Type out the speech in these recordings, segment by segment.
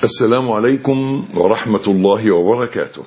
السلام عليكم ورحمة الله وبركاته.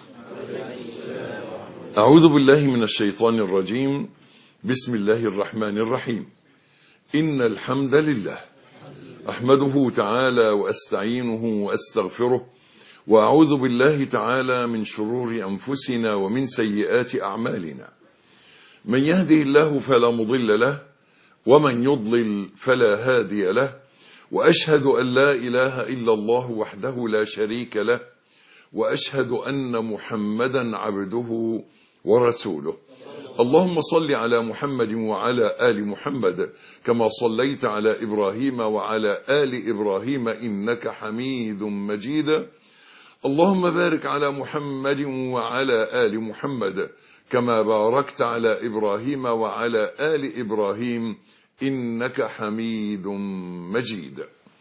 أعوذ بالله من الشيطان الرجيم. بسم الله الرحمن الرحيم. إن الحمد لله أحمده تعالى وأستعينه وأستغفره، وأعوذ بالله تعالى من شرور أنفسنا ومن سيئات أعمالنا. من يهده الله فلا مضل له، ومن يضلل فلا هادي له، وأشهد أن لا إله إلا الله وحده لا شريك له، وأشهد أن محمدا عبده ورسوله. اللهم صل على محمد وعلى آل محمد كما صليت على إبراهيم وعلى آل إبراهيم إنك حميد مجيد. اللهم بارك على محمد وعلى آل محمد كما باركت على إبراهيم وعلى آل إبراهيم إنك حميد مجيد.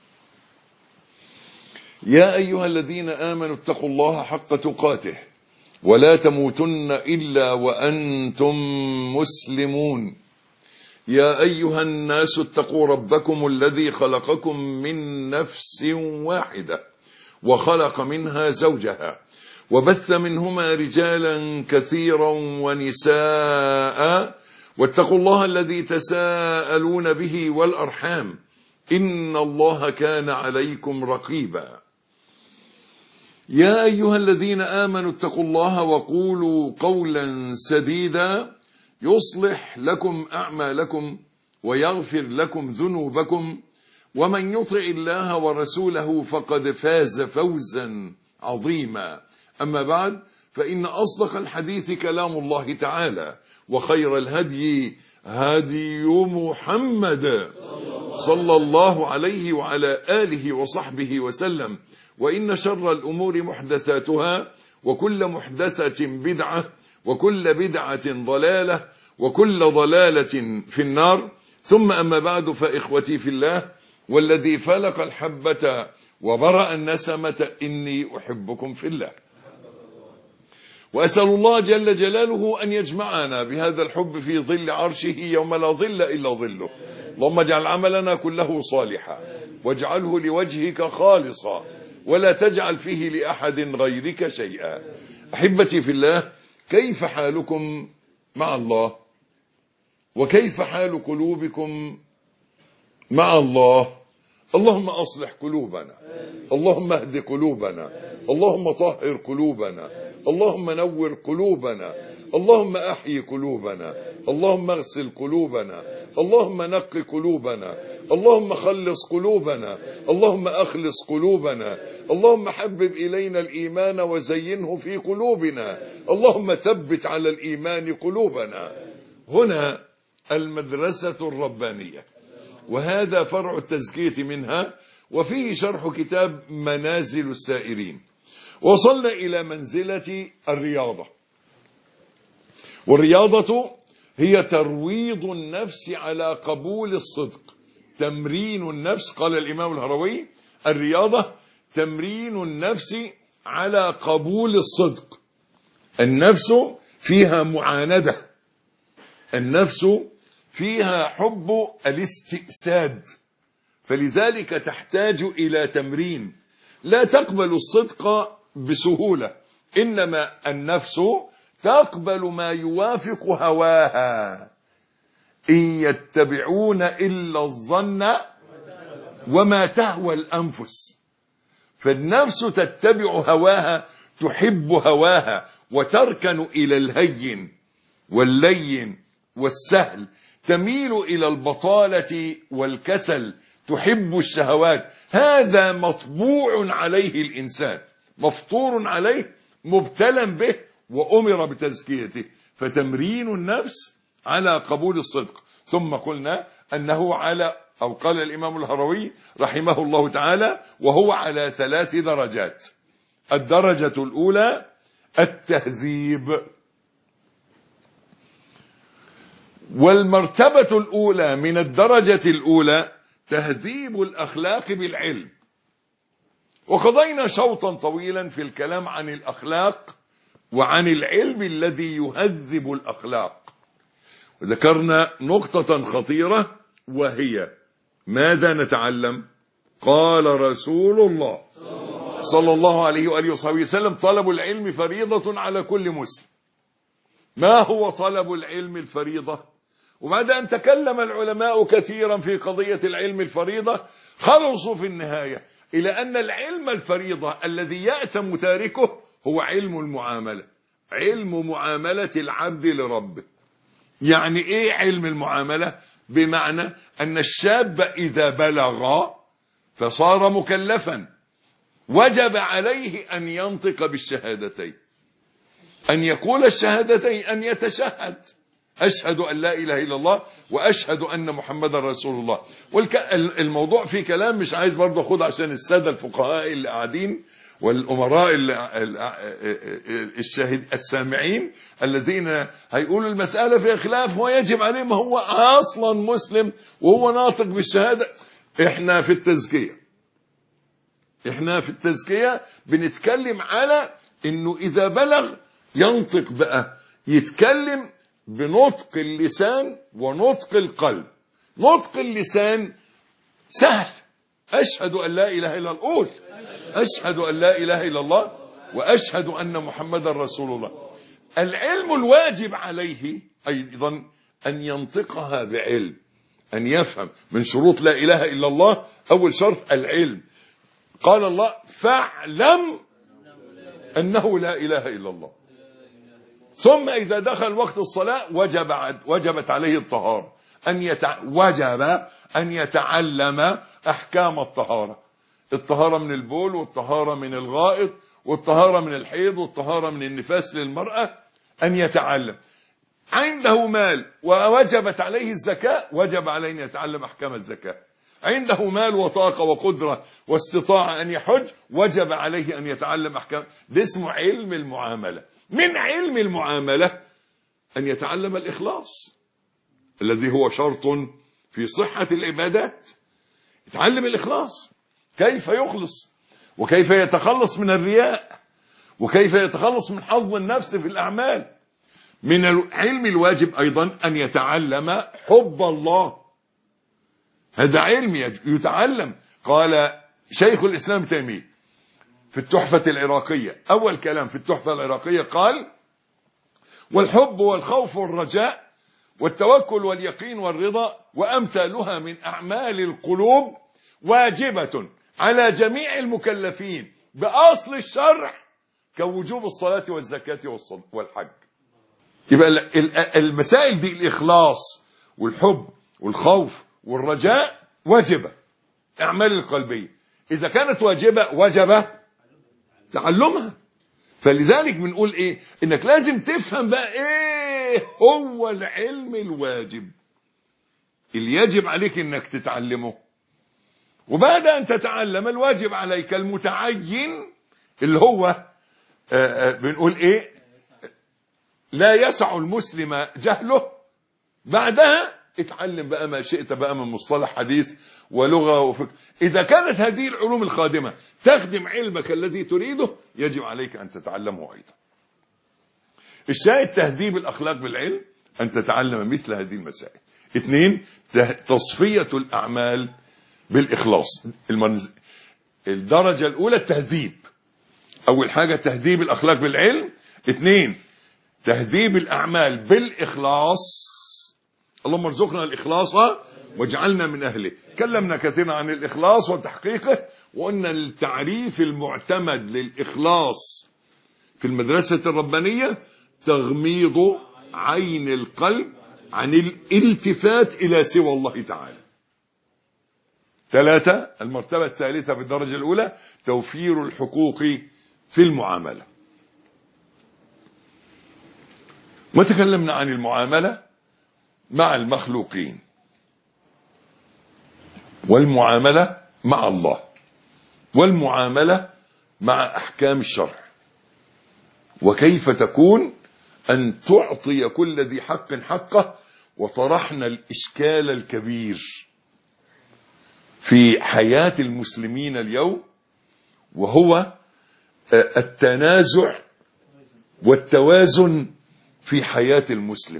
يا أيها الذين آمنوا اتقوا الله حق تقاته ولا تموتن إلا وأنتم مسلمون. يا أيها الناس اتقوا ربكم الذي خلقكم من نفس واحدة وخلق منها زوجها وبث منهما رجالا كثيرا ونساء، واتقوا الله الذي تساءلون به والأرحام إن الله كان عليكم رقيبا. يا أيها الذين آمنوا اتقوا الله وقولوا قولا سديدا يصلح لكم أعمالكم ويغفر لكم ذنوبكم، ومن يطع الله ورسوله فقد فاز فوزا عظيما. أما بعد، فإن أصدق الحديث كلام الله تعالى، وخير الهدي هدي محمد صلى الله عليه وعلى آله وصحبه وسلم، وإن شر الأمور محدثاتها، وكل محدثة بدعة، وكل بدعة ضلالة، وكل ضلالة في النار. ثم أما بعد، فإخوتي في الله والذي فلق الحبة وبرأ النسمة إني أحبكم في الله، وأسأل الله جل جلاله أن يجمعنا بهذا الحب في ظل عرشه يوم لا ظل إلا ظله. اللهم اجعل عملنا كله صالحا، واجعله لوجهك خالصا، ولا تجعل فيه لأحد غيرك شيئا. أحبتي في الله، كيف حالكم مع الله؟ وكيف حال قلوبكم مع الله؟ اللهم أصلح قلوبنا، اللهم اهد قلوبنا، اللهم طهر قلوبنا، اللهم نور قلوبنا، اللهم أحيي قلوبنا، اللهم اغسل قلوبنا، اللهم نق قلوبنا، اللهم خلص قلوبنا، اللهم أخلص قلوبنا، اللهم حبب إلينا الإيمان وزينه في قلوبنا، اللهم ثبت على الإيمان قلوبنا. هنا المدرسة الربانية، وهذا فرع التزكية منها، وفيه شرح كتاب منازل السائرين. وصلنا إلى منزلة الرياضة، والرياضة هي ترويض النفس على قبول الصدق، تمرين النفس. قال الإمام الهروي: الرياضة تمرين النفس على قبول الصدق. النفس فيها معاندة، النفس فيها حب الاستئساد، فلذلك تحتاج إلى تمرين. لا تقبل الصدق بسهولة، إنما النفس تقبل ما يوافق هواها. إن يتبعون إلا الظن وما تهوى الأنفس. فالنفس تتبع هواها، تحب هواها، وتركن إلى الهين واللين والسهل، تميل إلى البطالة والكسل، تحب الشهوات. هذا مطبوع عليه الإنسان، مفطور عليه، مبتلى به، وأمر بتزكيته. فتمرين النفس على قبول الصدق. ثم قلنا أنه على، أو قال الإمام الهروي رحمه الله تعالى: وهو على 3 درجات. الدرجة الأولى التهذيب، والمرتبة الأولى من الدرجة الأولى تهذيب الأخلاق بالعلم. وقضينا شوطا طويلا في الكلام عن الأخلاق وعن العلم الذي يهذب الأخلاق، وذكرنا نقطة خطيرة، وهي ماذا نتعلم؟ قال رسول الله صلى الله عليه وآله وصحبه وسلم: طلب العلم فريضة على كل مسلم. ما هو طلب العلم الفريضة؟ وبعد أن تكلم العلماء كثيرا في قضية العلم الفريضة، خلصوا في النهاية إلى أن العلم الفريضة الذي يأثم تاركه هو علم المعاملة، علم معاملة العبد لربه. يعني إيه علم المعاملة؟ بمعنى أن الشاب إذا بلغ فصار مكلفا وجب عليه أن ينطق بالشهادتين، أن يقول الشهادتين، أن يتشهد: أشهد أن لا إله إلا الله وأشهد أن محمدا رسول الله. الموضوع فيه كلام مش عايز برضه أخذ عشان السادة الفقهاء اللي قاعدين والأمراء السامعين الذين هيقولوا المسألة فيها خلاف ويجب عليه، ما هو أصلا مسلم وهو ناطق بالشهادة. احنا في التزكية بنتكلم على انه اذا بلغ ينطق بقى، يتكلم بنطق اللسان ونطق القلب. نطق اللسان سهل: أشهد أن لا إله إلا الله، قول أشهد أن لا إله إلا الله وأشهد أن محمدا رسول الله. العلم الواجب عليه أيضا أن ينطقها بعلم، أن يفهم. من شروط لا إله إلا الله أول شرط العلم. قال الله: فاعلم أنه لا إله إلا الله. ثم إذا دخل وقت الصلاة وجبت عليه الطهارة، وجب أن يتعلم أحكام الطهارة: الطهارة من البول، والطهارة من الغائط، والطهارة من الحيض، والطهارة من النفاس للمرأة. أن يتعلم. عنده مال ووجبت عليه الزكاة، وجب عليه أن يتعلم أحكام الزكاة. عنده مال وطاقة وقدرة واستطاع أن يحج، وجب عليه أن يتعلم أحكام. ده اسمه علم المعاملة. من علم المعاملة أن يتعلم الإخلاص الذي هو شرط في صحة العبادات. يتعلم الإخلاص، كيف يخلص، وكيف يتخلص من الرياء، وكيف يتخلص من حظ النفس في الأعمال. من العلم الواجب أيضا أن يتعلم حب الله. هذا علم يتعلم. قال شيخ الإسلام تيمية في التحفة العراقية، أول كلام في التحفة العراقية، قال: والحب والخوف والرجاء والتوكل واليقين والرضا وأمثالها من أعمال القلوب واجبة على جميع المكلفين بأصل الشرع كوجوب الصلاة والزكاة والحج. يبقى المسائل دي، الإخلاص والحب والخوف والرجاء، واجبة، أعمال القلبية. إذا كانت واجبة وجب تعلمها. فلذلك بنقول إيه؟ إنك لازم تفهم بقى إيه هو العلم الواجب اللي يجب عليك إنك تتعلمه. وبعد أن تتعلم الواجب عليك المتعين اللي هو بنقول إيه؟ لا يسع المسلم جهله. بعدها اتعلم بقى ما شئت بقى من مصطلح حديث ولغة وفقه. إذا كانت هذه العلوم الخادمة تخدم علمك الذي تريده، يجب عليك أن تتعلمه أيضا. الشاهد تهذيب الأخلاق بالعلم، أن تتعلم مثل هذه المسائل. 2، تصفية الأعمال بالإخلاص. الدرجة الأولى التهذيب. أول حاجة تهذيب الأخلاق بالعلم. 2، تهذيب الأعمال بالإخلاص. اللهم ارزقنا الإخلاص واجعلنا من أهله. تكلمنا كثيرا عن الإخلاص وتحقيقه، وأن التعريف المعتمد للإخلاص في المدرسة الربانية تغميض عين القلب عن الالتفات إلى سوى الله تعالى. 3، المرتبة الثالثة في الدرجة الأولى توفير الحقوق في المعاملة. وتكلمنا عن المعاملة مع المخلوقين، والمعاملة مع الله، والمعاملة مع أحكام الشرع، وكيف تكون أن تعطي كل ذي حق حقه. وطرحنا الإشكال الكبير في حياة المسلمين اليوم، وهو التنازع والتوازن في حياة المسلم.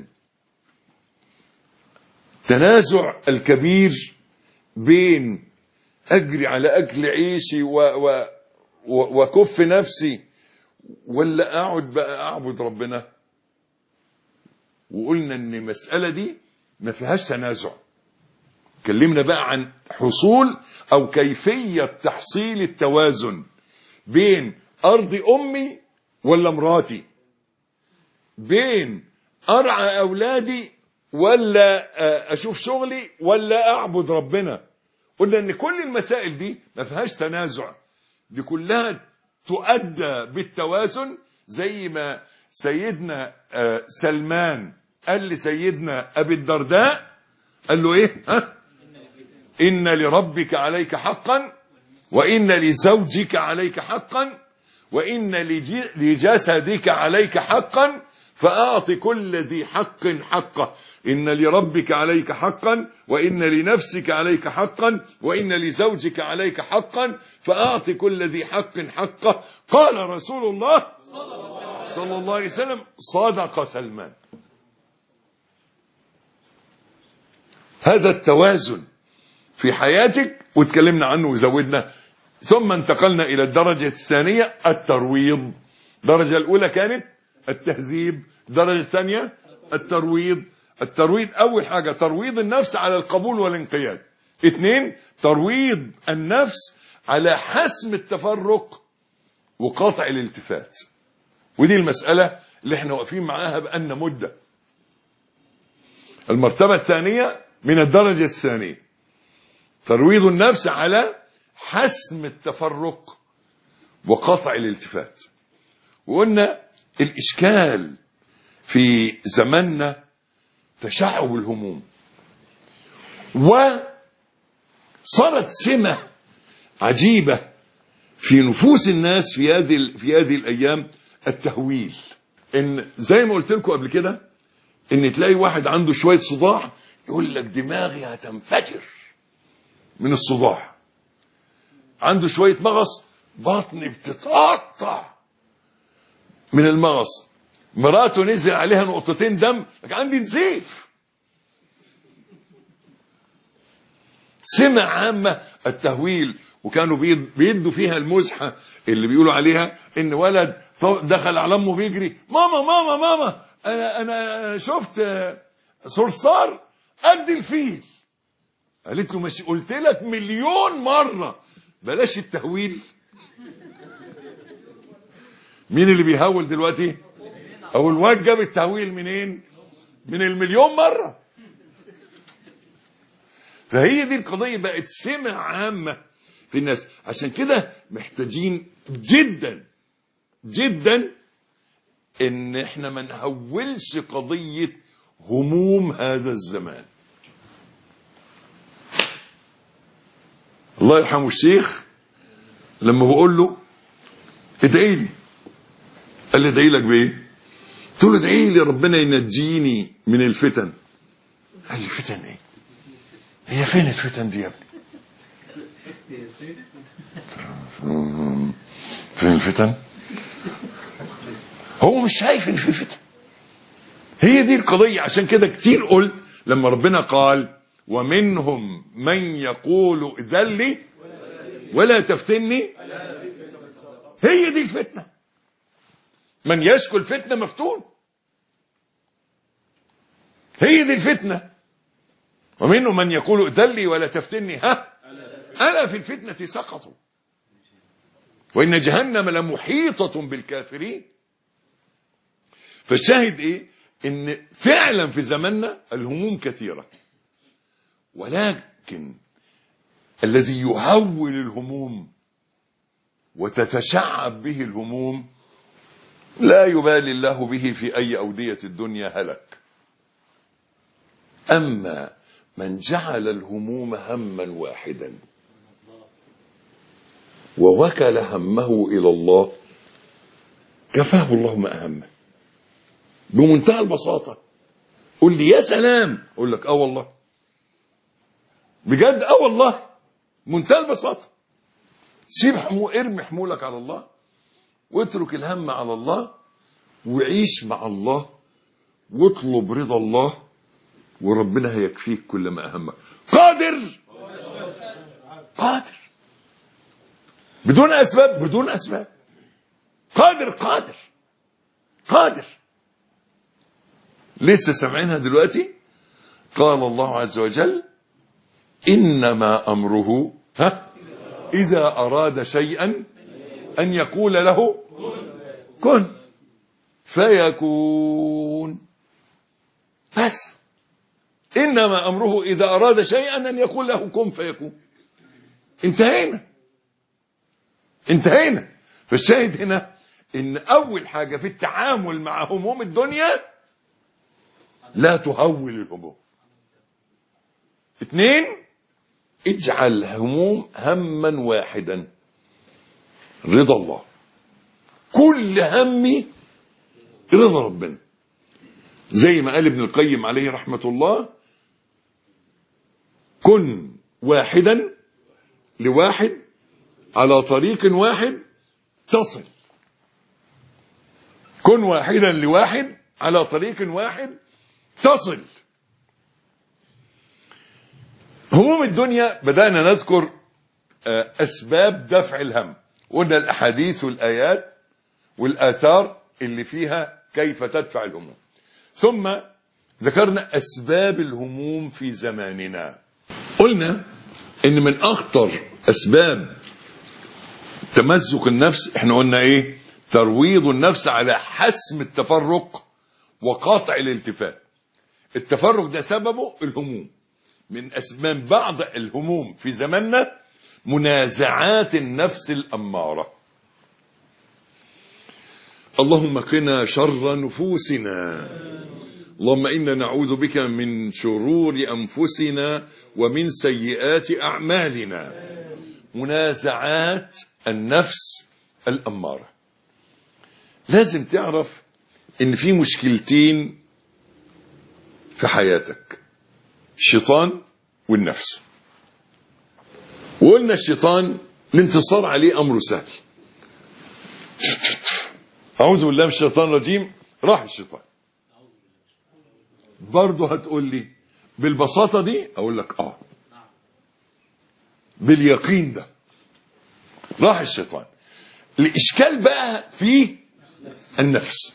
تنازع الكبير بين أجري على أكل عيشي وكف نفسي، ولا اقعد بقى اعبد ربنا؟ وقلنا ان المسألة دي ما فيهاش تنازع. كلمنا بقى عن حصول او كيفية تحصيل التوازن بين ارض امي ولا مراتي، بين ارعى اولادي ولا اشوف شغلي ولا اعبد ربنا. قلنا ان كل المسائل دي ما فيهاش تنازع، دي كلها تؤدى بالتوازن. زي ما سيدنا سلمان قال لسيدنا ابي الدرداء، قال له ايه؟ ان لربك عليك حقا، وان لزوجك عليك حقا، وان لجسدك عليك حقا، فأعط كل ذي حق حقه. إن لربك عليك حقا، وإن لنفسك عليك حقا، وإن لزوجك عليك حقا، فأعط كل ذي حق حقه. قال رسول الله صلى الله عليه وسلم: صدق سلمان. هذا التوازن في حياتك وتكلمنا عنه وزودنا. ثم انتقلنا إلى الدرجة الثانية، الترويض. الدرجة الأولى كانت التهذيب، الدرجة الثانية الترويض. الترويض أول حاجة ترويض النفس على القبول والانقياد. 2 ترويض النفس على حسم التفرق وقطع الالتفات. ودي المسألة اللي احنا واقفين معاها بقالنا مدة. المرتبة الثانية من الدرجة الثانية ترويض النفس على حسم التفرق وقطع الالتفات. وقلنا الإشكال في زماننا تشعب الهموم، وصارت سمة عجيبة في نفوس الناس في هذه الأيام، التهويل. إن زي ما قلت لكم قبل كده، إن تلاقي واحد عنده شوية صداع يقول لك دماغي هتنفجر من الصداع، عنده شوية مغص بطني بتتقطع من المغص، مراته نزل عليها نقطتين دم عندي نزيف. سمة عامة التهويل. وكانوا بيدوا فيها المزحة اللي بيقولوا عليها ان ولد دخل على امه بيجري: ماما ماما ماما انا شفت صرصار قد الفيل. قالت له: ماشي، قلت لك مليون مرة بلاش التهويل. مين اللي بيهول دلوقتي؟ او الواد جاب التهويل منين؟ من المليون مرة. فهي دي القضية، بقت سمة عامة في الناس. عشان كده محتاجين جدا جدا ان احنا ما نهولش قضية هموم هذا الزمان. الله يرحمه الشيخ لما بقول له: ادعي لي، قال لي: ادعي لك بايه؟ قلت له: ادعي لي ربنا ينجيني من الفتن. قال لي: فتن ايه؟ هي فين الفتن دي يا ابني؟ فين الفتن؟ هو مش شايف ان في فتن. هي دي القضية. عشان كده كتير قلت لما ربنا قال: ومنهم من يقول ائذن لي ولا تفتني، هي دي الفتنة. من يشكو الفتنة مفتون، هي دي الفتنة. ومنهم من يقول ائذن لي ولا تفتني، ألا في الفتنة سقطوا وإن جهنم لمحيطة بالكافرين. فالشاهد ايه؟ ان فعلا في زماننا الهموم كثيرة، ولكن الذي يهول الهموم وتتشعب به الهموم لا يبالي الله به في أي أودية الدنيا هلك. أما من جعل الهموم هما واحدا ووكل همه إلى الله كفاه الله ما أهمه. بمنتهى البساطة. قل لي: يا سلام، أقول لك: والله بجد، والله منتهى البساطة. سيب ارمي حمولك على الله، واترك الهم على الله، وعيش مع الله، واطلب رضا الله، وربنا هيكفيك كل ما أهمك. قادر بدون أسباب، بدون أسباب. قادر. لسه سمعينها دلوقتي. قال الله عز وجل: إنما أمره إذا أراد شيئا أن يقول له كن فيكون. بس إنما أمره إذا أراد شيئا أن يقول له كن فيكون. انتهينا. فالشاهد هنا إن أول حاجة في التعامل مع هموم الدنيا لا تهول الهموم. 2 اجعل هموم هما واحدا، رضا الله. كل همي رضا ربنا، زي ما قال ابن القيم عليه رحمة الله: كن واحدا لواحد على طريق واحد تصل. كن واحدا لواحد على طريق واحد تصل. هموم الدنيا بدأنا نذكر أسباب دفع الهم، قلنا الأحاديث والآيات والآثار اللي فيها كيف تدفع الهموم. ثم ذكرنا أسباب الهموم في زماننا. قلنا إن من أخطر أسباب تمزق النفس، احنا قلنا إيه؟ ترويض النفس على حسم التفرق وقاطع الالتفات. التفرق ده سببه الهموم. من أسباب بعض الهموم في زماننا منازعات النفس الأمارة. اللهم قنا شر نفوسنا، اللهم إنا نعوذ بك من شرور أنفسنا ومن سيئات أعمالنا. منازعات النفس الأمارة. لازم تعرف إن في مشكلتين في حياتك: الشيطان والنفس. وقلنا الشيطان الانتصار عليه أمره سهل. أعوذ بالله من الشيطان الرجيم، راح الشيطان. برضه هتقول لي بالبساطة دي؟ أقول لك باليقين ده راح الشيطان. الإشكال بقى في النفس.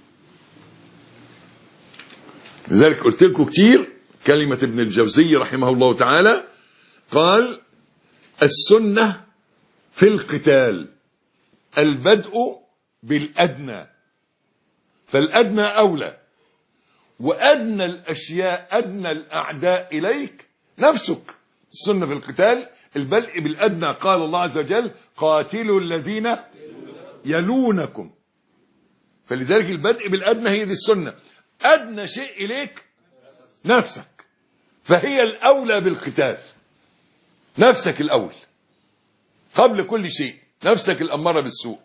لذلك قلت لكم كتير كلمة ابن الجوزي رحمه الله تعالى، قال: السنة في القتال البدء بالأدنى، فالأدنى أولى، وأدنى الأشياء أدنى الأعداء إليك نفسك. السنة في القتال البدء بالأدنى. قال الله عز وجل: قاتلوا الذين يلونكم. فلذلك البدء بالأدنى هي دي السنة. أدنى شيء إليك نفسك، فهي الأولى بالقتال. نفسك الأول قبل كل شيء، نفسك الأمارة بالسوء.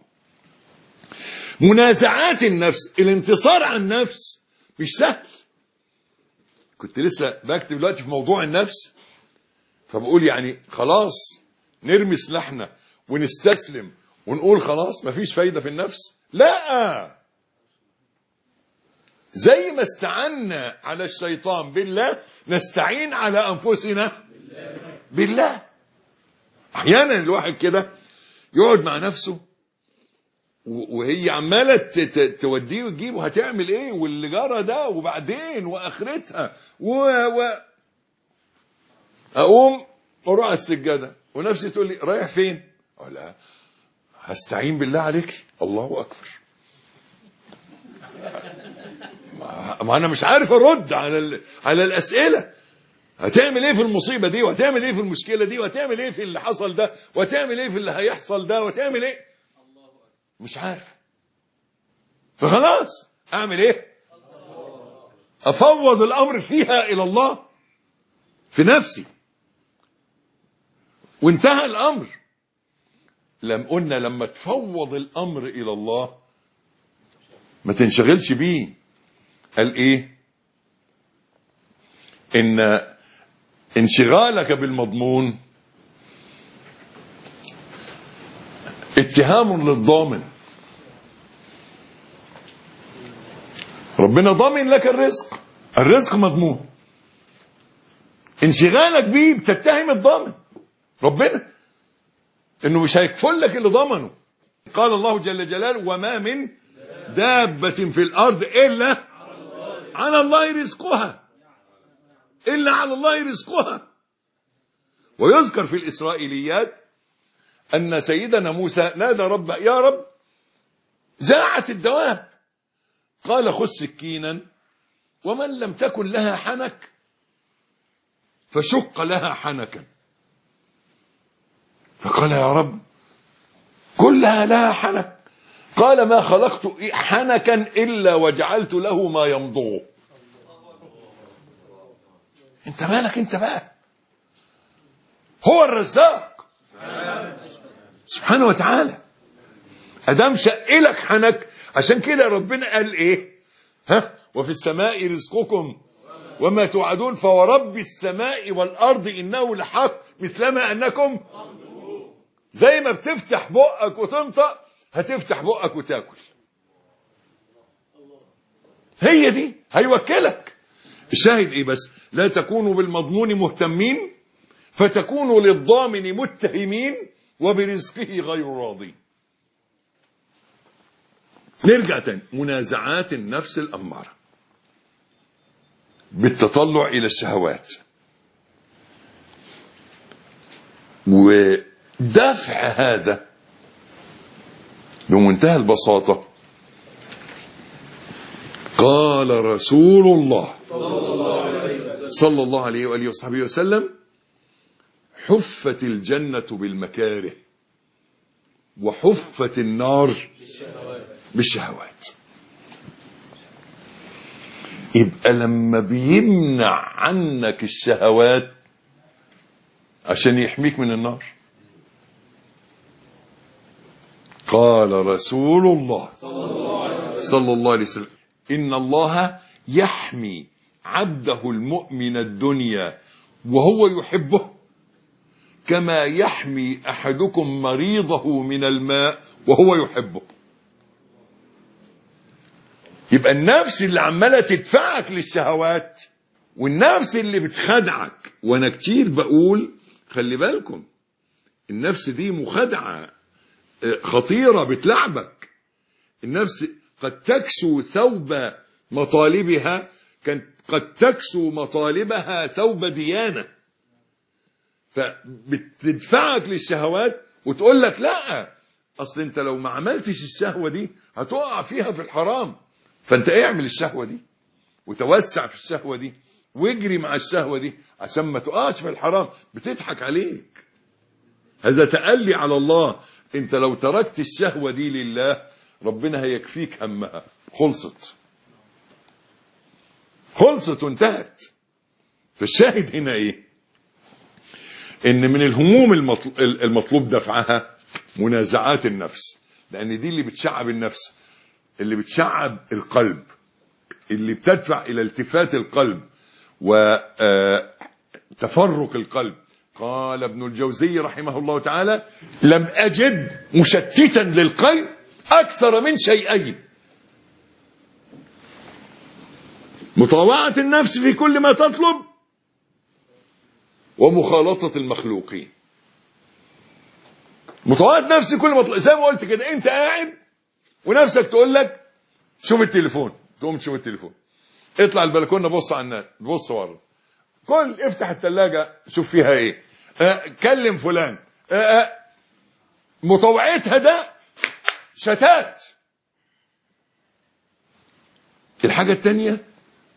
منازعات النفس، الانتصار على النفس مش سهل. كنت لسه بكتب دلوقتي في موضوع النفس، فبقول يعني خلاص نرمي سلاحنا ونستسلم ونقول خلاص مفيش فايدة في النفس. لا، زي ما استعنا على الشيطان بالله نستعين على أنفسنا بالله. أحيانا الواحد كده يقعد مع نفسه وهي عمالة توديه وتجيبه، هتعمل ايه واللي جرى ده وبعدين واخرتها اقوم اروح على السجادة ونفسي تقول لي رايح فين؟ اقول لها هستعين بالله عليك. الله اكبر. ما انا مش عارف ارد على الاسئله. هتعمل ايه في المصيبه دي، وهتعمل ايه في المشكله دي، وهتعمل ايه في اللي حصل ده، وهتعمل ايه في اللي هيحصل ده، وهتعمل ايه؟ مش عارف. فخلاص اعمل ايه؟ افوض الامر فيها الى الله في نفسي، وانتهى الامر. قلنا لما تفوض الامر الى الله ما تنشغلش بيه. قال ايه؟ ان انشغالك بالمضمون اتهام للضامن. ربنا ضامن لك الرزق، الرزق مضمون. انشغالك بيه بتتهم الضامن ربنا. انه مش هيكفل لك اللي ضمنه. قال الله جل جلاله وما من دابة في الارض الا على الله رزقها، الا على الله رزقها. ويذكر في الاسرائيليات ان سيدنا موسى نادى ربه يا رب جاعت الدواب، قال خذ سكينا ومن لم تكن لها حنك فشق لها حنكا. فقال يا رب كلها لها حنك، قال ما خلقت حنكا إلا وجعلت له ما يمضغه. انت مالك انت بقى، هو الرزاق سبحانه وتعالى. ادام شقلك حنك، عشان كده ربنا قال ايه؟ وفي السماء رزقكم وما توعدون فورب السماء والارض انه لحق مثلما انكم. زي ما بتفتح بقك وتنطق هتفتح بقك وتاكل. هي دي هيوكلك. الشاهد ايه بس؟ لا تكونوا بالمضمون مهتمين فتكونوا للضامن متهمين وبرزقه غير راضين. نرجع تاني، منازعات النفس الأمارة بالتطلع إلى الشهوات ودفع هذا بمنتهى البساطة. قال رسول الله صلى الله عليه وآله وصحبه وسلم حفت الجنة بالمكاره وحفت النار بالشهوات. يبقى لما بيمنع عنك الشهوات عشان يحميك من النار. قال رسول الله صلى الله عليه وسلم إن الله يحمي عبده المؤمن الدنيا وهو يحبه كما يحمي أحدكم مريضه من الماء وهو يحبه. يبقى النفس اللي عمالة تدفعك للشهوات والنفس اللي بتخدعك، وانا كتير بقول خلي بالكم النفس دي مخدعة خطيرة بتلعبك. النفس قد تكسو ثوب مطالبها، قد تكسو مطالبها ثوب ديانة، فبتدفعك للشهوات وتقول لك لا اصل انت لو ما عملتش الشهوة دي هتقع فيها في الحرام، فانت اعمل الشهوة دي وتوسع في الشهوة دي واجري مع الشهوة دي عشان ما تقعش في الحرام. بتضحك عليك، هذا تألي على الله. انت لو تركت الشهوة دي لله ربنا هيكفيك همها. خلصت وانتهت. فالشاهد هنا ايه؟ ان من الهموم المطلوب دفعها منازعات النفس، لان دي اللي بتشعب النفس، اللي بتشعب القلب، اللي بتدفع الى التفات القلب وتفرق القلب. قال ابن الجوزي رحمه الله تعالى لم أجد مشتتا للقلب أكثر من شيئين: مطاوعة النفس في كل ما تطلب ومخالطة المخلوقين. مطاوعة نفس كل ما تطلب، زي ما قلت كده، انت قاعد ونفسك تقول لك شوف التليفون، تقوم تشوف التليفون، اطلع البلكونه بص على الناس، بص ورا، كل افتح الثلاجه شوف فيها ايه، كلم فلان. مطوعتها ده شتات. الحاجه الثانيه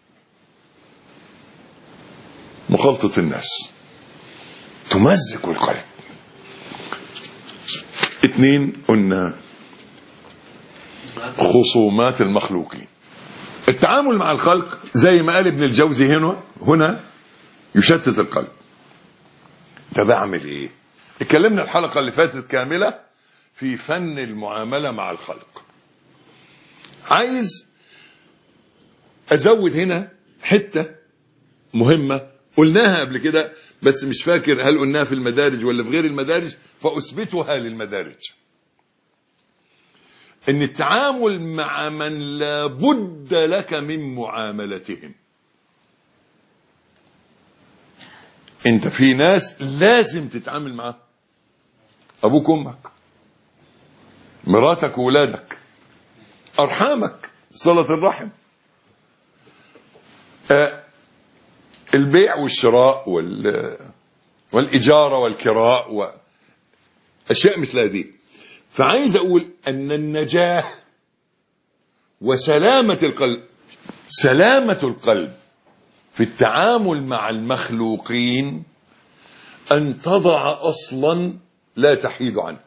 مخالطه الناس، تمزق القلب. 2 قلنا خصومات المخلوقين. التعامل مع الخلق زي ما قال ابن الجوزي هنا يشتت القلب. ده بعمل ايه؟ اتكلمنا الحلقة اللي فاتت كاملة في فن المعاملة مع الخلق. عايز ازود هنا حتة مهمة قلناها قبل كده بس مش فاكر هل قلناها في المدارج ولا في غير المدارج، فأثبتها للمدارج. ان التعامل مع من لا بد لك من معاملتهم. انت في ناس لازم تتعامل معاه، أبوك أمك، مراتك وولادك، أرحامك، صلة الرحم، البيع والشراء والإجارة والكراء وأشياء مثل هذه. فعايز أقول أن النجاة وسلامة القلب، سلامة القلب في التعامل مع المخلوقين أن تضع أصلا لا تحيد عنه،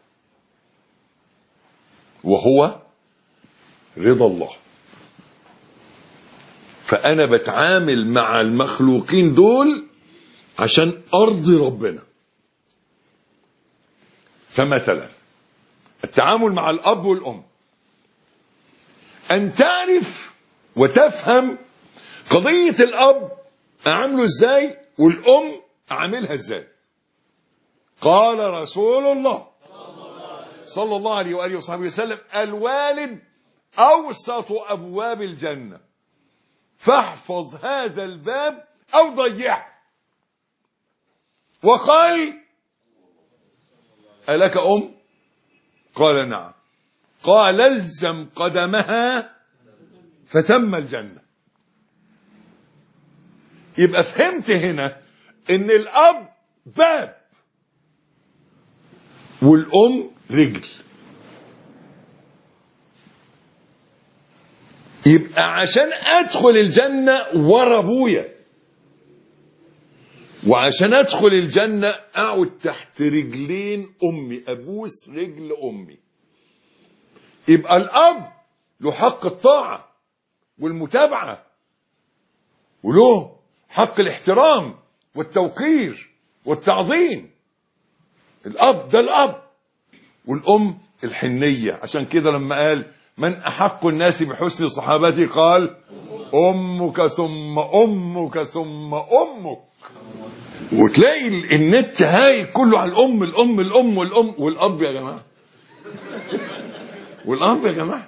وهو رضا الله. فأنا بتعامل مع المخلوقين دول عشان أرضي ربنا. فمثلا التعامل مع الأب والأم، أن تعرف وتفهم قضية الأب أعمله إزاي والأم أعملها إزاي. قال رسول الله صلى الله عليه وآله وصحبه وسلم: الوالد أوسط أبواب الجنة، فاحفظ هذا الباب أو ضيعه. وقال: ألك أم؟ قال: نعم. قال: الزم قدمها فثم الجنة. يبقى فهمت هنا ان الأب باب والأم رجل. يبقى عشان أدخل الجنة ورا أبويا، وعشان أدخل الجنة أقعد تحت رجلين أمي، أبوس رجل أمي. يبقى الأب له حق الطاعة والمتابعة، وله حق الاحترام والتوقير والتعظيم. الأب ده الأب، والأم الحنية. عشان كده لما قال: من أحق الناس بحسن صحابتي؟ قال: أمك ثم أمك ثم أمك. وتلاقي النت هاي كله على الأم الأم الأم والأم والأب يا جماعة، والأب يا جماعة.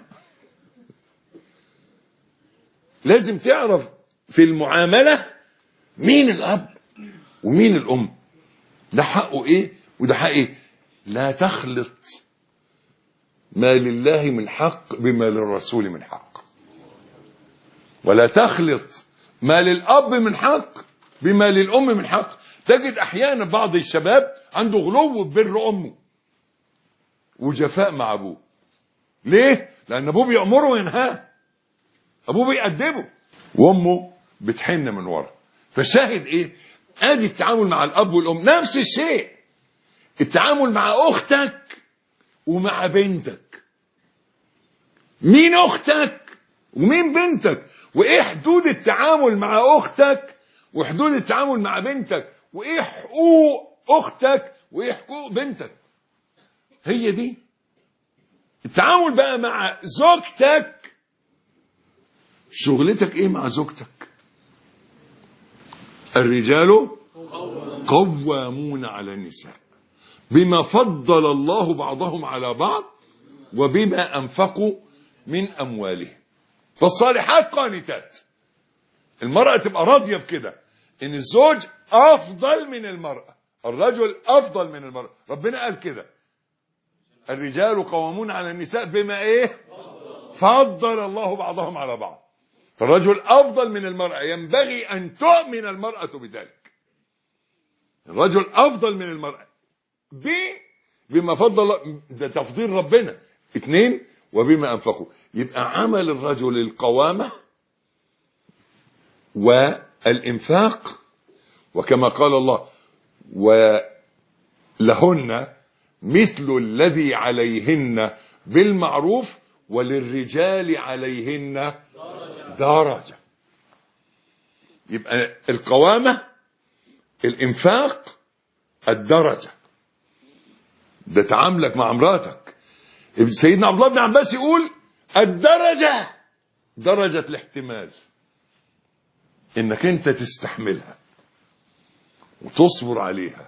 لازم تعرف في المعاملة مين الأب ومين الأم، ده حقه إيه وده حق إيه. لا تخلط ما لله من حق بما للرسول من حق، ولا تخلط ما للأب من حق بما للأم من حق. تجد أحيانا بعض الشباب عنده غلو ببر أمه وجفاء مع أبوه. ليه؟ لأن أبوه بيأمره وينهاه، أبوه بيأدبه وأمه بتحن من ورا. فالشاهد إيه؟ آدي التعامل مع الأب والأم. نفس الشيء التعامل مع أختك ومع بنتك. مين أختك ومين بنتك، وإيه حدود التعامل مع أختك وحدود التعامل مع بنتك، وإيه حقوق أختك وإيه حقوق بنتك. هي دي التعامل. بقى مع زوجتك، شغلتك إيه مع زوجتك؟ الرجال قوامون على النساء بما فضل الله بعضهم على بعض وبما أنفقوا من أموالهم. فالصالحات قانتات. المرأة تبقى راضية بكده، إن الزوج أفضل من المرأة، الرجل أفضل من المرأة. ربنا قال كده: الرجال قوامون على النساء بما إيه؟ فضل الله بعضهم على بعض. فالرجل أفضل من المرأة، ينبغي أن تؤمن المرأة بذلك. الرجل أفضل من المرأة بما فضل الله، ده تفضيل ربنا. 2 وبما أنفقوا. يبقى عمل الرجل القوامة والإنفاق، وكما قال الله: ولهن مثل الذي عليهن بالمعروف وللرجال عليهن درجة. يبقى القوامة، الإنفاق، الدرجة. ده تعاملك مع امراتك. سيدنا عبد الله بن عباس يقول: الدرجة درجة الاحتمال، انك انت تستحملها وتصبر عليها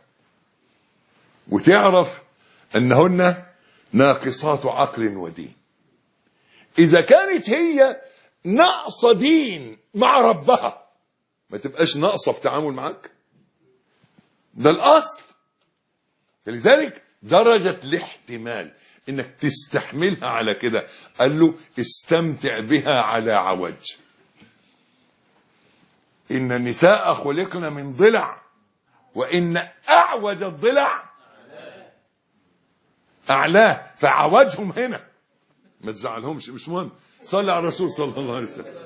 وتعرف انهن ناقصات عقل ودين. اذا كانت هي ناقصة دين مع ربها، ما تبقاش ناقصة في تعامل معك. ده الاصل. لذلك درجة الاحتمال انك تستحملها على كده. قال له استمتع بها على عوج. ان النساء خلقن من ضلع وان اعوج الضلع اعلاه، فعوجهم هنا ما تزعلهمش، مش مهم. صلى على الرسول صلى الله عليه وسلم.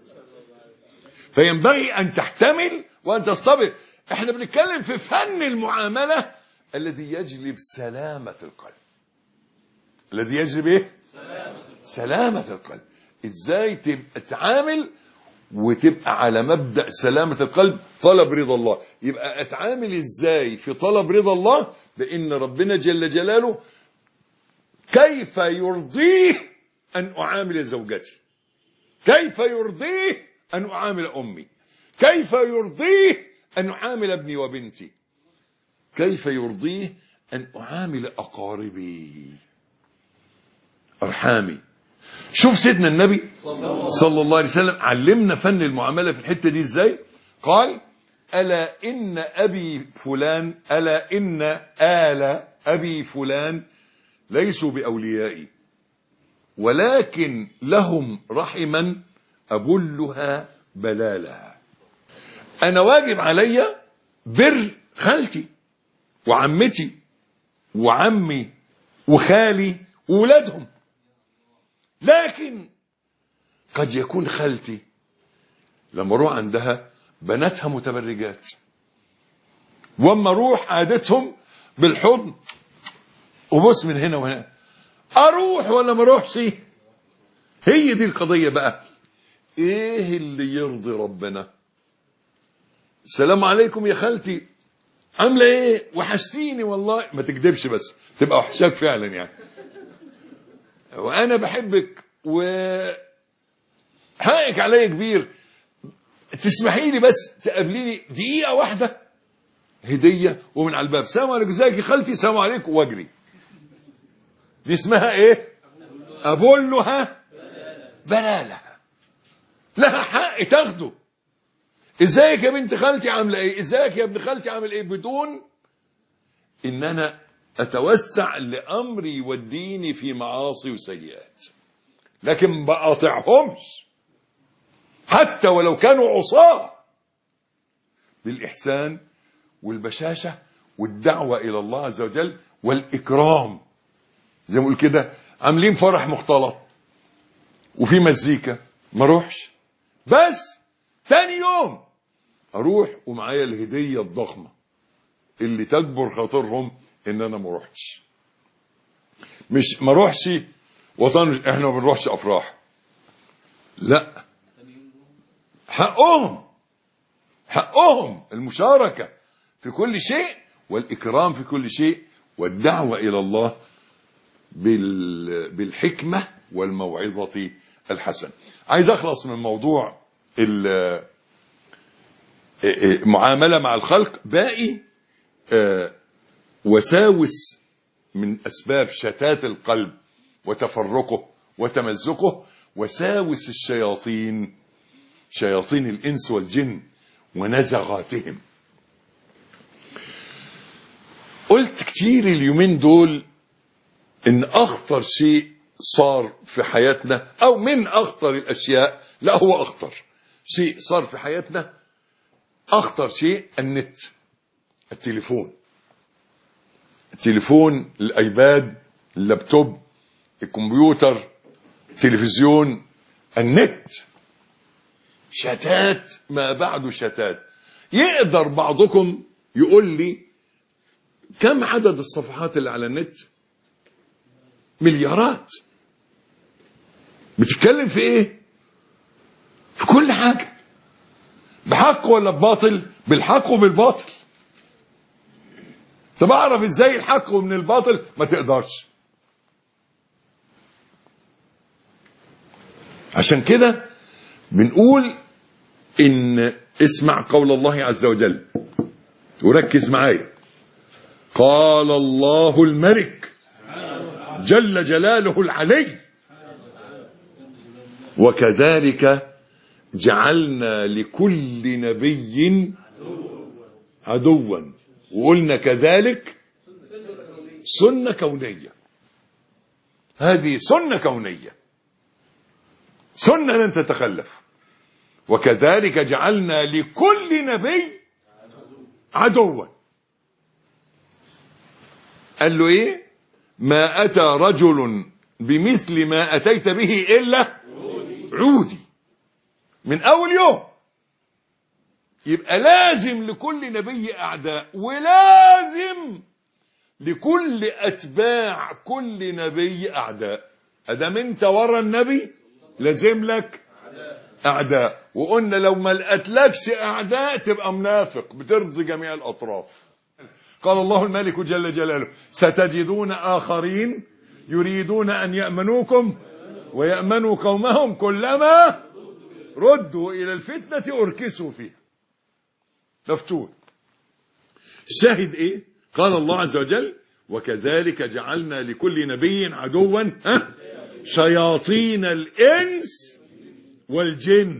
فينبغي ان تحتمل وان تصطبر. احنا بنتكلم في فن المعاملة الذي يجلب سلامة القلب. الذي يجلب ايه؟ سلامة القلب. ازاي تبقى تعامل وتبقى على مبدأ سلامة القلب، طلب رضا الله. يبقى اتعامل ازاي في طلب رضا الله؟ بان ربنا جل جلاله كيف يرضيه ان اعامل زوجتي، كيف يرضيه ان اعامل امي، كيف يرضيه ان اعامل ابني وبنتي، كيف يرضيه ان اعامل اقاربي ارحامي. شوف سيدنا النبي صلى الله عليه وسلم علمنا فن المعاملة في الحتة دي ازاي. قال ألا إن أبي فلان، ألا إن آل أبي فلان ليسوا بأوليائي ولكن لهم رحما أبلها بلالها. أنا واجب علي بر خالتي وعمتي وعمي وخالي وولادهم، لكن قد يكون خالتي لما اروح عندها بناتها متبرجات، واما اروح عادتهم بالحضن وبص من هنا وهنا، اروح ولا ما اروحش؟ هي دي القضية بقى. ايه اللي يرضي ربنا؟ السلام عليكم يا خالتي، عامله ايه؟ وحشتيني والله. ما تكذبش بس تبقى وحشاك فعلا يعني. وانا بحبك وحقك عليا كبير، تسمحي لي بس تقابليني دقيقه واحده هديه ومن على الباب سلام عليكم ازيك يا خالتي، سلام عليكم واجري. دي اسمها ايه؟ ابلها بلالها. لها حق تاخده. ازيك يا بنت خالتي عامله ايه؟ ازيك يا ابن خالتي عامل ايه؟ بدون ان انا اتوسع لامري يوديني في معاصي وسيئات. لكن بقاطعهمش حتى ولو كانوا عصاة، بالاحسان والبشاشة والدعوة الى الله عز وجل والاكرام. زي ما نقول كده عاملين فرح مختلط وفي مزيكا، ما اروحش، بس تاني يوم اروح ومعايا الهدية الضخمة اللي تجبر خاطرهم ان انا ما اروحش. مش ما اروحش وطن، احنا ما بنروحش افراح، لا، حقهم المشاركة في كل شيء والإكرام في كل شيء والدعوة إلى الله بالحكمة والموعظة الحسنة. عايز أخلص من موضوع المعاملة مع الخلق. باقي وساوس من أسباب شتات القلب وتفرقه وتمزقه، وساوس الشياطين، شياطين الإنس والجن ونزغاتهم. قلت كتير اليومين دول إن أخطر شيء صار في حياتنا، أو من أخطر الأشياء، لا هو أخطر شيء صار في حياتنا، أخطر شيء النت، التليفون، الأيباد، اللابتوب، الكمبيوتر، التلفزيون، النت. شتات ما بعده شتات. يقدر بعضكم يقول لي كم عدد الصفحات اللي على النت؟ مليارات. بتتكلم في ايه؟ في كل حاجة، بحق ولا بباطل؟ بالحق وبالباطل. طب اعرف ازاي الحق ومن الباطل؟ ما تقدرش. عشان كده بنقول ان اسمع قول الله عز وجل وركز معايا. قال الله الملك جل جلاله العلي وكذلك جعلنا لكل نبي عدوا. وقلنا كذلك سنة كونية، هذه سنة كونية، سنة لن تتخلف. وكذلك جعلنا لكل نبي عدوا. قال له ايه؟ ما اتى رجل بمثل ما اتيت به الا عودي. من اول يوم يبقى لازم لكل نبي اعداء، ولازم لكل اتباع كل نبي اعداء. ادام انت ورا النبي لازم لك اعداء. وقلنا لو ما لقتلكش اعداء تبقى منافق بترضي جميع الاطراف. قال الله الملك جل جلاله: ستجدون آخرين يريدون أن يأمنوكم ويأمنوا قومهم كلما ردوا إلى الفتنة أركسوا فيها. مفتون. الشاهد إيه؟ قال الله عز وجل: وكذلك جعلنا لكل نبي عدوا شياطين الإنس والجن.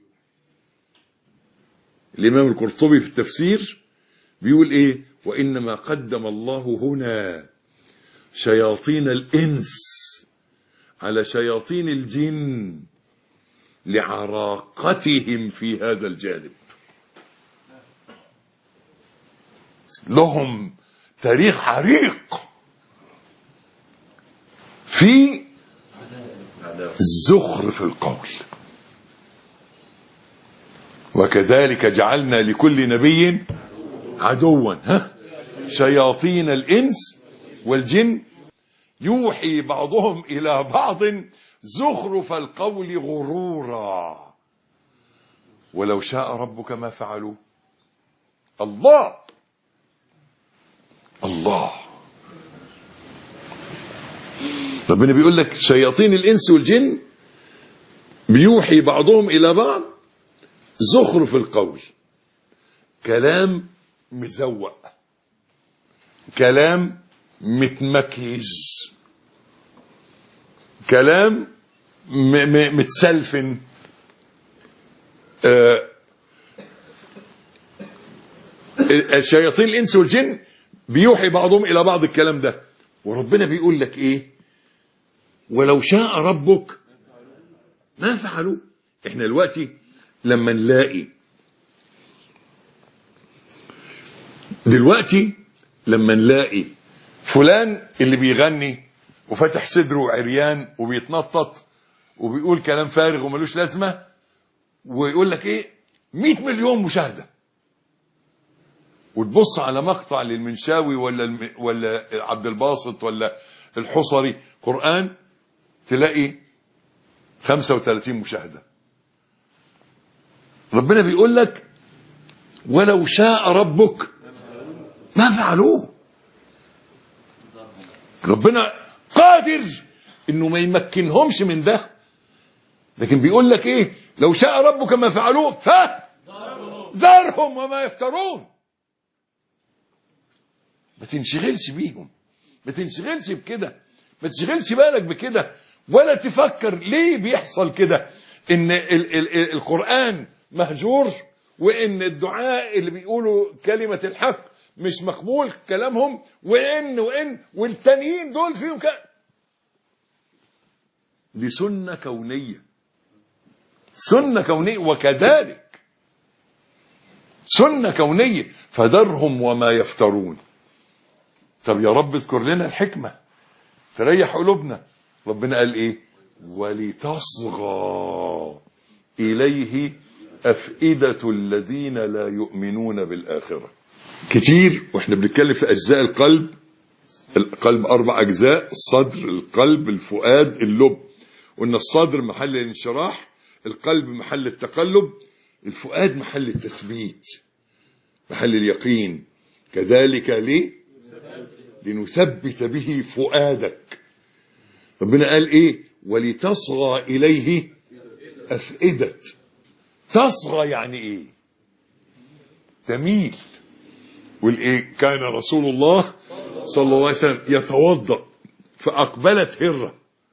الإمام القرطبي في التفسير بيقول إيه؟ وإنما قدم الله هنا شياطين الإنس على شياطين الجن لعراقتهم في هذا الجانب. لهم تاريخ عريق في زخرف القول. وكذلك جعلنا لكل نبي عدوا شياطين الإنس والجن يوحي بعضهم إلى بعض زخرف القول غرورا ولو شاء ربك ما فعلوا. الله الله ربنا بيقول لك شياطين الإنس والجن بيوحي بعضهم إلى بعض زخرف القول. كلام مزوق، كلام متمكيج، كلام متسلفن. شياطين الإنس والجن بيوحي بعضهم إلى بعض الكلام ده. وربنا بيقول لك إيه؟ ولو شاء ربك ما فعلوا. إحنا دلوقتي لما نلاقي فلان اللي بيغني وفتح صدره عريان وبيتنطط وبيقول كلام فارغ وملوش لازمة، ويقول لك ايه 100 مليون مشاهدة، وتبص على مقطع للمنشاوي ولا عبد الباسط ولا الحصري قرآن تلاقي 35 مشاهدة. ربنا بيقول لك ولو شاء ربك ما فعلوه. ربنا قادر انه ما يمكنهمش من ده، لكن بيقول لك ايه؟ لو شاء ربك ما فعلوه فذرهم وما يفترون. ما تنشغلش بيهم، ما تنشغلش بكده، ما تشغلش بالك بكده، ولا تفكر ليه بيحصل كده. ان القرآن مهجور، وان الدعاء اللي بيقولوا كلمة الحق مش مقبول كلامهم، وان والتانيين دول فيهم دي سنة كونية، سنة كونية. وكذلك سنة كونية فذرهم وما يفترون. طب يا رب اذكر لنا الحكمة تريح قلوبنا. ربنا قال ايه؟ ولتصغى إليه أفئدة الذين لا يؤمنون بالآخرة. كتير واحنا بنتكلم في أجزاء القلب. القلب 4 أجزاء: الصدر، القلب، الفؤاد، اللب. وإن الصدر محل الانشراح، القلب محل التقلب، الفؤاد محل التثبيت، محل اليقين. كذلك لنثبت به فؤادك. ربنا قال ايه؟ ولتصغى إليه أفئدة. تصغى يعني ايه؟ تميل. والايه؟ كان رسول الله صلى الله عليه وسلم يتوضأ فأقبلت هرة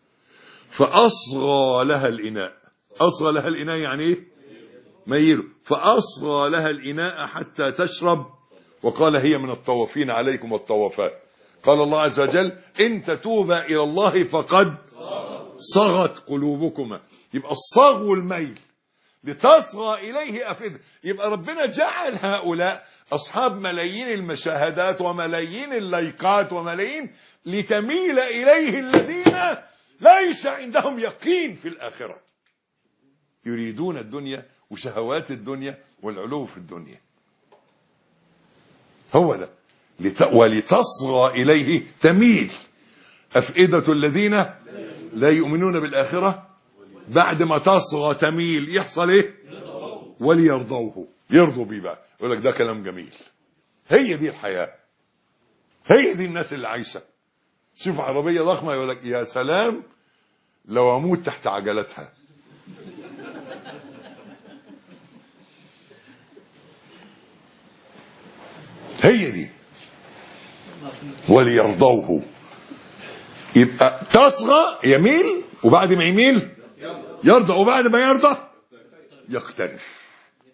فأصغى لها الإناء. أصغى لها الإناء يعني ايه؟ ميله. فأصغى لها الإناء حتى تشرب، وقال هي من الطوافين عليكم والطوافات. قال الله عز وجل إن تتوبا إلى الله فقد صغت قلوبكما. يبقى الصغو الميل لتصغى إليه أفئدة. يبقى ربنا جعل هؤلاء أصحاب ملايين المشاهدات وملايين اللايكات وملايين لتميل إليه الذين ليس عندهم يقين في الآخرة، يريدون الدنيا وشهوات الدنيا والعلو في الدنيا. هو ده ولتصغى إليه تميل أفئدة الذين لا يؤمنون بالآخرة. بعد ما تصغى تميل يحصل ايه؟ وليرضوه، يرضوا بيه بقى. يقول لك ده كلام جميل. هي دي الحياة، هي دي الناس اللي عايشة. شوف عربية ضخمة يقول لك يا سلام لو اموت تحت عجلتها. هي دي وليرضوه. يبقى تصغى يميل، وبعد ما يميل يرضى، وبعد ما يرضى يقترف.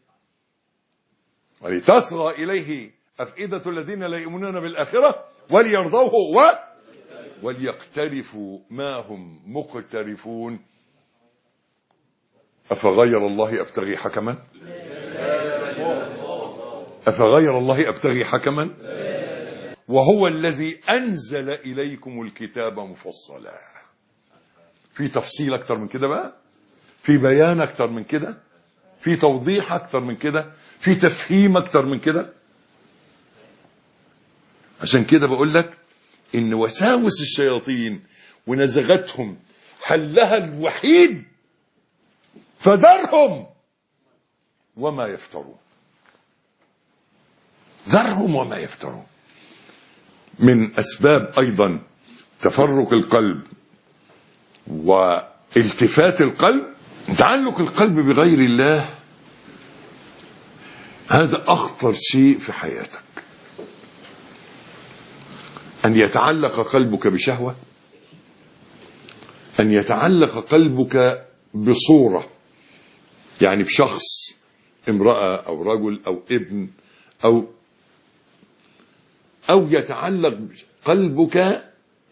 ولتصغى إليه أفئدة الذين لا يؤمنون بالآخرة وليرضوه وليقترفوا ما هم مقترفون. أفغير الله أبتغي حكما؟ أفغير الله أبتغي حكما وهو الذي أنزل إليكم الكتاب مفصلا. في تفصيل أكتر من كده بقى؟ في بيان أكتر من كده؟ في توضيح أكتر من كده؟ في تفهيم أكتر من كده؟ عشان كده بقول لك إن وساوس الشياطين ونزغتهم حلها الوحيد فذرهم وما يفترون. ذرهم وما يفترون. من أسباب أيضا تفرق القلب والتفات القلب تعلق القلب بغير الله. هذا أخطر شيء في حياتك، أن يتعلق قلبك بشهوة، أن يتعلق قلبك بصورة، يعني بشخص، امرأة أو رجل أو ابن أو يتعلق قلبك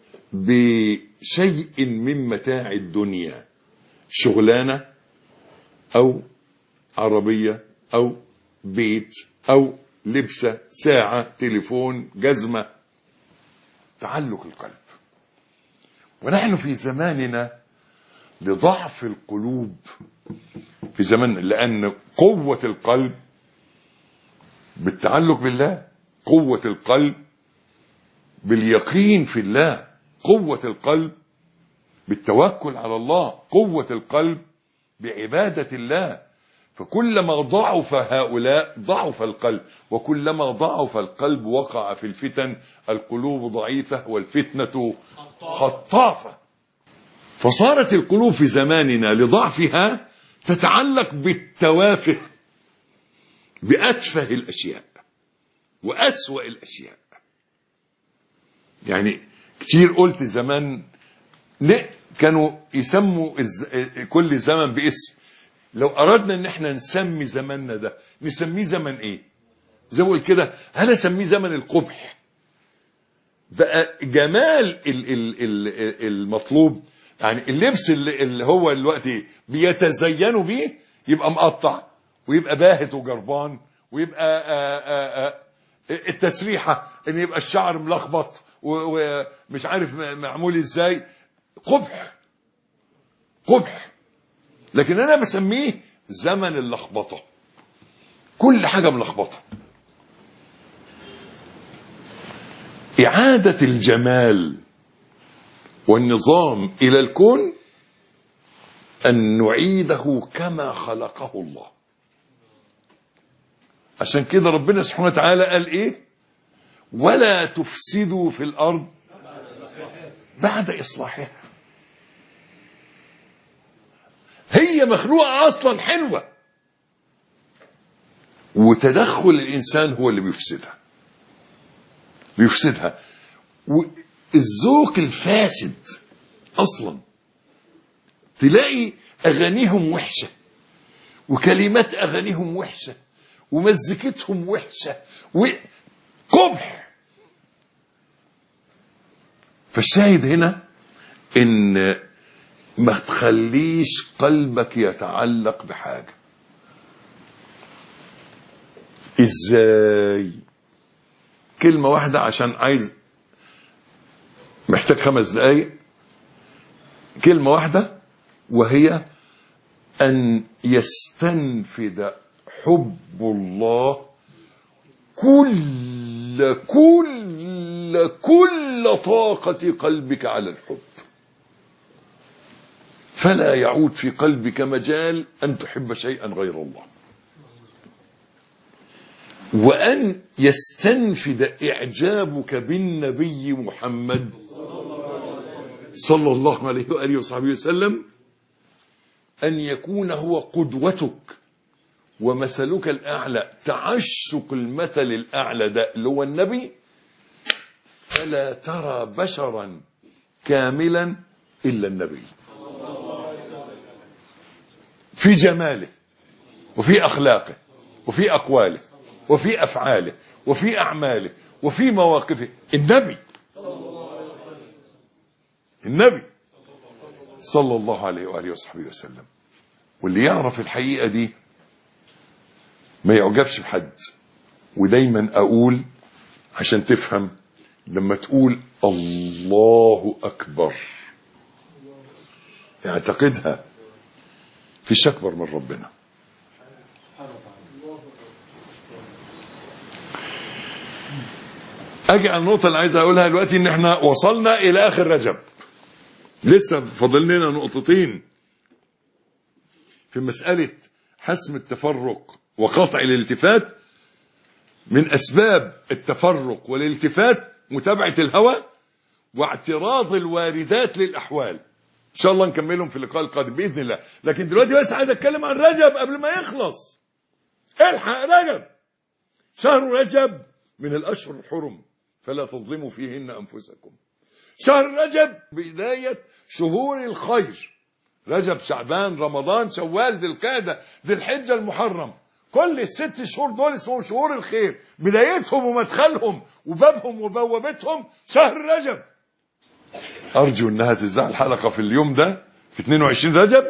بشيء من متاع الدنيا، شغلانة أو عربية أو بيت أو لبسة، ساعة، تليفون، جزمة. تعلق القلب. ونحن في زماننا لضعف القلوب في زمان، لأن قوة القلب بالتعلق بالله، قوة القلب باليقين في الله، قوة القلب بالتوكل على الله، قوة القلب بعبادة الله. فكلما ضعف هؤلاء ضعف القلب، وكلما ضعف القلب وقع في الفتن. القلوب ضعيفة والفتنة خطافة. فصارت القلوب في زماننا لضعفها تتعلق بالتوافه، بأتفه الأشياء وأسوأ الأشياء. يعني كتير قلت زمان كانوا يسموا كل زمن باسم. لو أردنا ان احنا نسمي زمننا ده نسميه زمن ايه؟ زي ما قلت كده، هل اسميه زمن القبح؟ بقى جمال المطلوب، يعني اللبس اللي هو دلوقتي بيتزينوا بيه يبقى مقطع ويبقى باهت وجربان، ويبقى التسريحة ان يبقى الشعر ملخبط ومش عارف معمول ازاي. قبح قبح. لكن انا بسميه زمن اللخبطة، كل حاجة ملخبطة. إعادة الجمال والنظام إلى الكون، أن نعيده كما خلقه الله. عشان كده ربنا سبحانه وتعالى قال إيه؟ ولا تفسدوا في الأرض بعد إصلاحها. هي مخلوقة أصلا حلوة، وتدخل الإنسان هو اللي بيفسدها. والذوق الفاسد أصلا تلاقي أغانيهم وحشة، وكلمات أغانيهم وحشة، ومزيكتهم وحشة، وقبح. فالشاهد هنا ان ما تخليش قلبك يتعلق بحاجة. ازاي؟ كلمة واحدة عشان محتاج 5 دقايق. كلمة واحدة وهي أن يستنفد حب الله كل طاقة قلبك على الحب، فلا يعود في قلبك مجال أن تحب شيئا غير الله. وأن يستنفد إعجابك بالنبي محمد صلى الله عليه وآله وصحبه وسلم، أن يكون هو قدوتك ومثلك الأعلى، تعشق المثل الأعلى ده اللي هو النبي. فلا ترى بشرا كاملا إلا النبي، في جماله وفي أخلاقه وفي أقواله وفي أفعاله وفي أعماله وفي مواقفه. النبي صلى الله عليه وآله وصحبه وسلم. واللي يعرف الحقيقة دي ما يعجبش بحد. ودايما أقول عشان تفهم، لما تقول الله أكبر اعتقدها فيش أكبر من ربنا. أجي على النقطة اللي عايز أقولها دلوقتي، إن إحنا وصلنا إلى آخر رجب، لسه فاضل لنا نقطتين في مسألة حسم التفرق وقطع الالتفات. من أسباب التفرق والالتفات متابعة الهوى واعتراض الواردات للأحوال. إن شاء الله نكملهم في اللقاء القادم بإذن الله. لكن دلوقتي بس عايز أتكلم عن رجب قبل ما يخلص. الحق رجب، شهر رجب من الأشهر الحرم، فلا تظلموا فيهن أنفسكم. شهر رجب بداية شهور الخير، رجب شعبان رمضان شوال ذي القعدة ذي الحجة المحرم، كل ال6 شهور دول اسمهم شهور الخير، بدايتهم ومدخلهم وبابهم وبوابتهم شهر رجب. أرجو أنها تذاع الحلقة في اليوم ده في 22 رجب.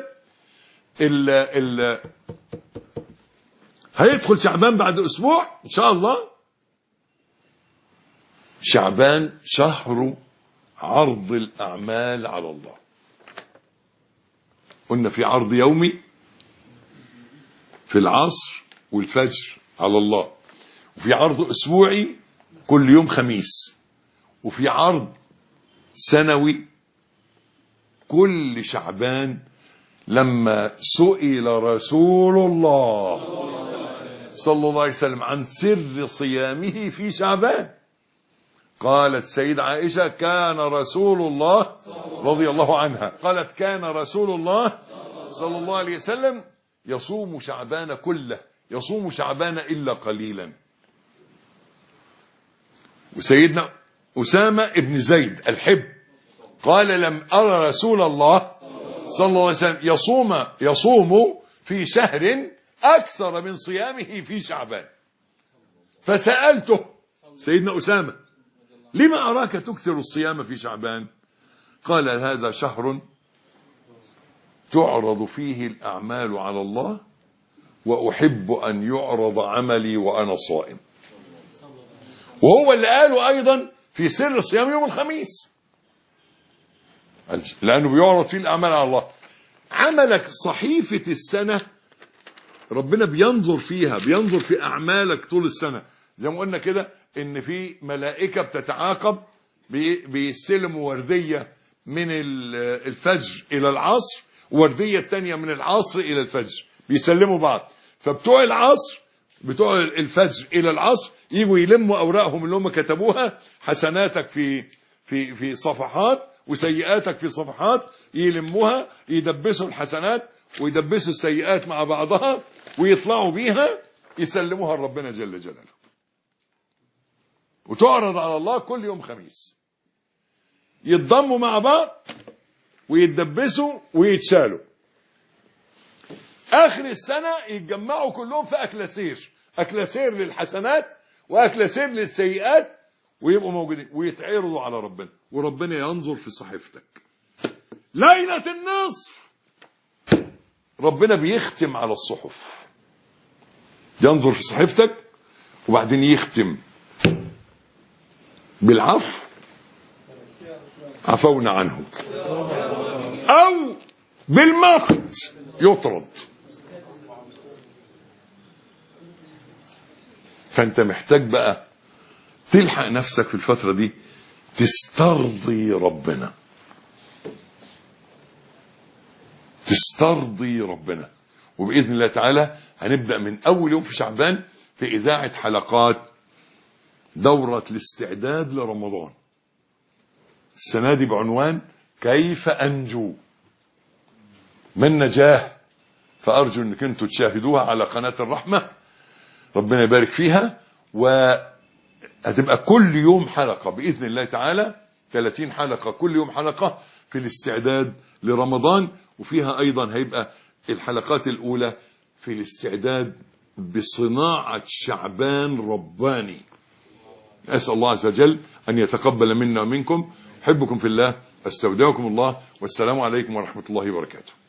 هيدخل شعبان بعد أسبوع إن شاء الله. شعبان شهر عرض الأعمال على الله. قلنا في عرض يومي في العصر والفجر على الله، وفي عرض أسبوعي كل يوم خميس، وفي عرض سنوي كل شعبان. لما سئل رسول الله صلى الله عليه وسلم عن سر صيامه في شعبان، قالت سيدة عائشة كان رسول الله رضي الله عنها، قالت كان رسول الله صلى الله عليه وسلم يصوم شعبان كله، يصوم شعبان إلا قليلا. وسيدنا أسامة ابن زيد الحب قال لم أرى رسول الله صلى الله عليه وسلم يصوم في شهر أكثر من صيامه في شعبان. فسألته سيدنا أسامة لما أراك تكثر الصيام في شعبان؟ قال هذا شهر تعرض فيه الأعمال على الله، وأحب أن يعرض عملي وأنا صائم. وهو اللي قاله أيضا في سر صيام يوم الخميس، لأنه بيعرض فيه الأعمال على الله. عملك صحيفة السنة ربنا بينظر فيها، بينظر في أعمالك طول السنة. زي ما قلنا كده إن في ملائكة بتتعاقب، بيستلموا وردية من الفجر إلى العصر، وردية التانية من العصر إلى الفجر، بيسلموا بعض. فبتوع العصر بتوع الفجر إلى العصر يجوا يلموا أوراقهم اللي هم كتبوها، حسناتك في صفحات وسيئاتك في صفحات، يلموها يدبسوا الحسنات ويدبسوا السيئات مع بعضها ويطلعوا بيها يسلموها لربنا جل جلاله، وتعرض على الله كل يوم خميس. يتضموا مع بعض ويتدبسوا ويتشالوا. آخر السنة يتجمعوا كلهم في أكلاسير، أكلاسير للحسنات وأكلاسير للسيئات، ويبقوا موجودين ويتعرضوا على ربنا، وربنا ينظر في صحيفتك. ليلة النصف ربنا بيختم على الصحف، ينظر في صحيفتك وبعدين يختم بالعفو، عفونا عنه، او بالمقت يطرد. فانت محتاج بقى تلحق نفسك في الفترة دي، تسترضي ربنا، تسترضي ربنا. وبإذن الله تعالى هنبدأ من أول يوم في شعبان في إذاعة حلقات دورة الاستعداد لرمضان السنة دي بعنوان كيف أنجو. من نجاه، فأرجو أنك أنتوا تشاهدوها على قناة الرحمة، ربنا يبارك فيها. وهتبقى كل يوم حلقة بإذن الله تعالى، 30 حلقة كل يوم حلقة في الاستعداد لرمضان. وفيها أيضا هيبقى الحلقات الأولى في الاستعداد بصناعة شعبان رباني. أسأل الله عز وجل أن يتقبل منا ومنكم. أحبكم في الله، أستودعكم الله، والسلام عليكم ورحمة الله وبركاته.